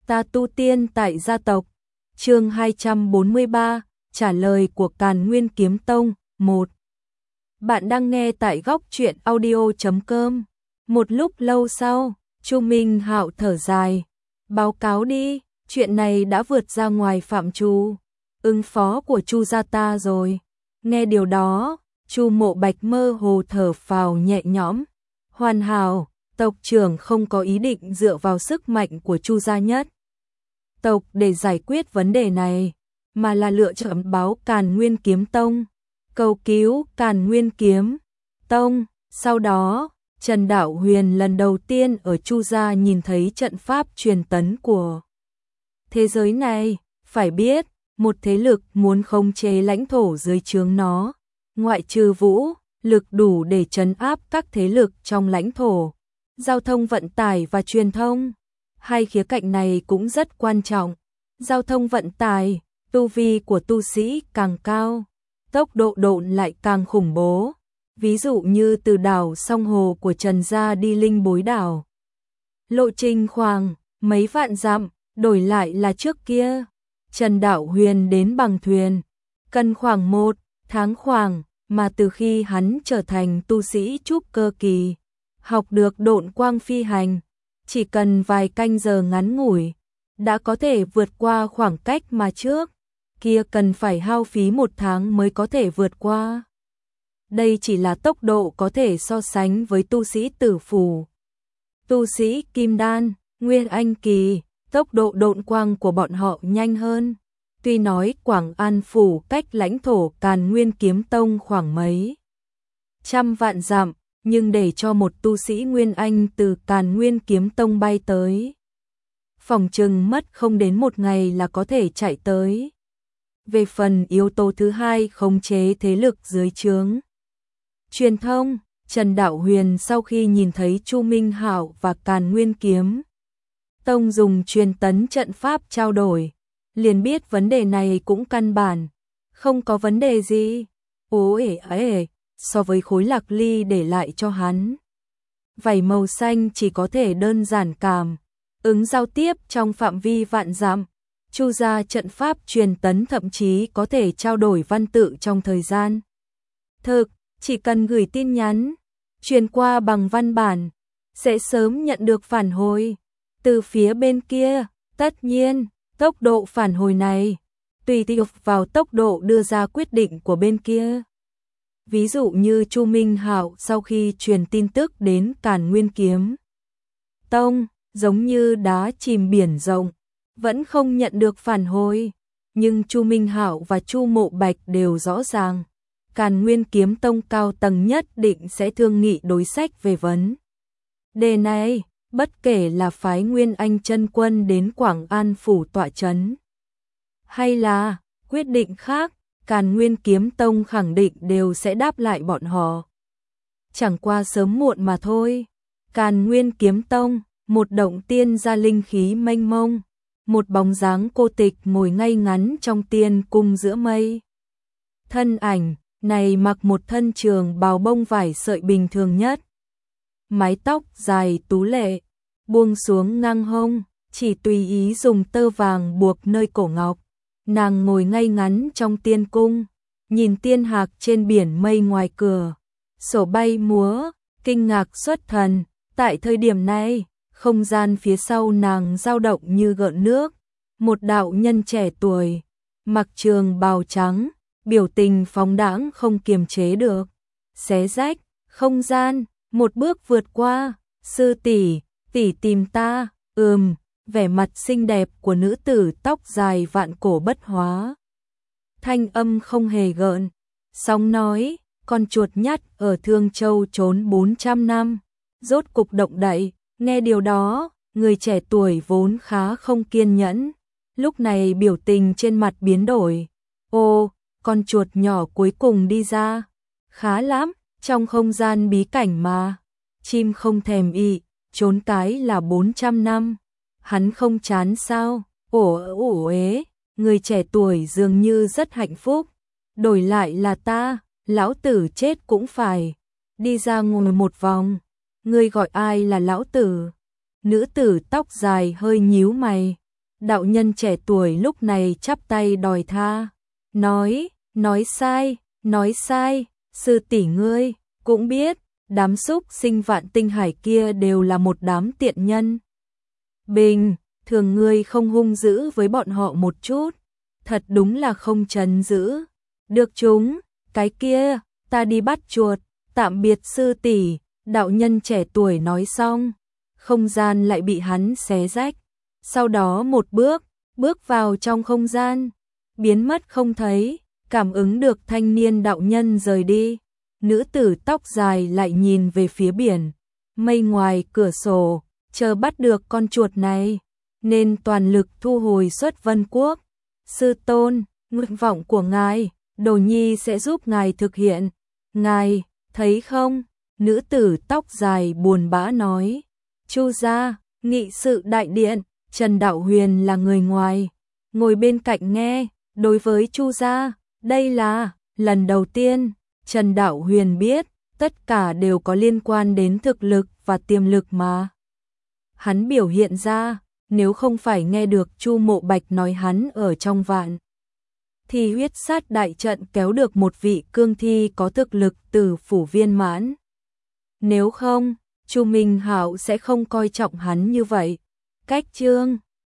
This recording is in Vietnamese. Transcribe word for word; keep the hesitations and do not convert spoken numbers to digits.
Ta tu tiên tại gia tộc. Chương hai trăm bốn mươi ba, trả lời của Càn Nguyên Kiếm Tông. một. Bạn đang nghe tại góc truyện audio chấm com. Một lúc lâu sau, Chu Minh Hạo thở dài, báo cáo đi, chuyện này đã vượt ra ngoài phạm trù ứng phó của Chu gia ta rồi. Nghe điều đó, Chu Mộ Bạch mơ hồ thở phào nhẹ nhõm. Hoàn hảo, tộc trưởng không có ý định dựa vào sức mạnh của Chu gia nhất tộc để giải quyết vấn đề này, mà là lựa chọn báo Càn Nguyên Kiếm Tông, cầu cứu Càn Nguyên Kiếm Tông. Sau đó, Trần Đạo Huyền lần đầu tiên ở Chu gia nhìn thấy trận pháp truyền tấn của thế giới này. Phải biết, một thế lực muốn khống chế lãnh thổ dưới trướng nó, ngoại trừ vũ lực đủ để trấn áp các thế lực trong lãnh thổ, giao thông vận tải và truyền thông, hai khía cạnh này cũng rất quan trọng. Giao thông vận tải, tu vi của tu sĩ càng cao, tốc độ độn lại càng khủng bố. Ví dụ như từ đảo Song Hồ của Trần gia đi Linh Bối đảo, lộ trình khoảng mấy vạn dặm, đổi lại là trước kia Trần Đạo Huyền đến bằng thuyền cần khoảng một tháng khoảng, mà từ khi hắn trở thành tu sĩ trúc cơ kỳ, học được độn quang phi hành, chỉ cần vài canh giờ ngắn ngủi đã có thể vượt qua khoảng cách mà trước kia cần phải hao phí một tháng mới có thể vượt qua. Đây chỉ là tốc độ có thể so sánh với tu sĩ tử phủ, tu sĩ kim đan, nguyên anh kỳ, tốc độ độn quang của bọn họ nhanh hơn. Tuy nói Quảng An phủ cách lãnh thổ Càn Nguyên Kiếm Tông khoảng mấy trăm vạn dặm, nhưng để cho một tu sĩ nguyên anh từ Càn Nguyên Kiếm Tông bay tới, phòng chừng mất không đến một ngày là có thể chạy tới. Về phần yếu tố thứ hai, khống chế thế lực dưới trướng truyền thông, Trần Đạo Huyền sau khi nhìn thấy Chu Minh Hạo và Càn Nguyên Kiếm Tông dùng truyền tấn trận pháp trao đổi, liền biết vấn đề này cũng căn bản không có vấn đề gì. Ố ể ể, so với khối lạc ly để lại cho hắn, vảy màu xanh chỉ có thể đơn giản cảm ứng giao tiếp trong phạm vi vạn dặm. Chu gia trận pháp truyền tấn thậm chí có thể trao đổi văn tự trong thời gian thực, chỉ cần gửi tin nhắn truyền qua bằng văn bản sẽ sớm nhận được phản hồi từ phía bên kia. Tất nhiên, tốc độ phản hồi này tùy thuộc vào tốc độ đưa ra quyết định của bên kia. Ví dụ như Chu Minh Hạo sau khi truyền tin tức đến Càn Nguyên Kiếm Tông, giống như đá chìm biển rộng, vẫn không nhận được phản hồi. Nhưng Chu Minh Hạo và Chu Mộ Bạch đều rõ ràng, Càn Nguyên Kiếm Tông cao tầng nhất định sẽ thương nghị đối sách về vấn đề này, bất kể là phái Nguyên Anh chân quân đến Quảng An phủ tọa chấn, hay là quyết định khác, Càn Nguyên Kiếm Tông khẳng định đều sẽ đáp lại bọn họ. Chẳng qua sớm muộn mà thôi. Càn Nguyên Kiếm Tông, một động tiên gia linh khí mênh mông, một bóng dáng cô tịch ngồi ngay ngắn trong tiên cung giữa mây. Thân ảnh này mặc một thân trường bào bông vải sợi bình thường nhất, mái tóc dài tú lệ buông xuống ngang hông, chỉ tùy ý dùng tơ vàng buộc nơi cổ ngọc. Nàng ngồi ngay ngắn trong tiên cung, nhìn tiên hạc trên biển mây ngoài cửa sổ bay múa, kinh ngạc xuất thần. Tại thời điểm này, không gian phía sau nàng dao động như gợn nước. Một đạo nhân trẻ tuổi, mặc trường bào trắng, biểu tình phóng đãng không kiềm chế được, xé rách không gian, một bước vượt qua. Sư tỷ, tỷ tìm ta. Ừm. Vẻ mặt xinh đẹp của nữ tử tóc dài vạn cổ bất hóa, thanh âm không hề gợn sóng nói, con chuột nhắt ở Thương Châu trốn bốn trăm năm, rốt cục động đậy. Nghe điều đó, người trẻ tuổi vốn khá không kiên nhẫn, lúc này biểu tình trên mặt biến đổi. Ô, con chuột nhỏ cuối cùng đi ra, khá lắm, trong không gian bí cảnh mà, chim không thèm ị, trốn cái là bốn trăm năm. Hắn không chán sao? Ổ ổ ế, người trẻ tuổi dường như rất hạnh phúc. Đổi lại là ta, lão tử chết cũng phải đi ra ngồi một vòng. Ngươi gọi ai là lão tử? Nữ tử tóc dài hơi nhíu mày, đạo nhân trẻ tuổi lúc này chắp tay đòi tha, nói, nói sai, nói sai, sư tỷ ngươi cũng biết, đám súc sinh Vạn Tinh Hải kia đều là một đám tiện nhân. Bình thường ngươi không hung dữ với bọn họ một chút, thật đúng là không trấn giữ được chúng. Cái kia, ta đi bắt chuột, tạm biệt sư tỷ. Đạo nhân trẻ tuổi nói xong, không gian lại bị hắn xé rách, sau đó một bước, bước vào trong không gian, biến mất không thấy. Cảm ứng được thanh niên đạo nhân rời đi, nữ tử tóc dài lại nhìn về phía biển, mây ngoài cửa sổ, chờ bắt được con chuột này, nên toàn lực thu hồi xuất Vân Quốc. Sư tôn, nguyện vọng của ngài, Đồ Nhi sẽ giúp ngài thực hiện. Ngài, thấy không? Nữ tử tóc dài buồn bã nói. Chu gia, nghị sự đại điện, Trần Đạo Huyền là người ngoài, ngồi bên cạnh nghe. Đối với Chu gia, đây là lần đầu tiên Trần Đạo Huyền biết, tất cả đều có liên quan đến thực lực và tiềm lực mà hắn biểu hiện ra. Nếu không phải nghe được Chu Mộ Bạch nói hắn ở trong vạn thì huyết sát đại trận kéo được một vị cương thi có thực lực tử phủ viên mãn. Nếu không, Chu Minh Hạo sẽ không coi trọng hắn như vậy. Cách chương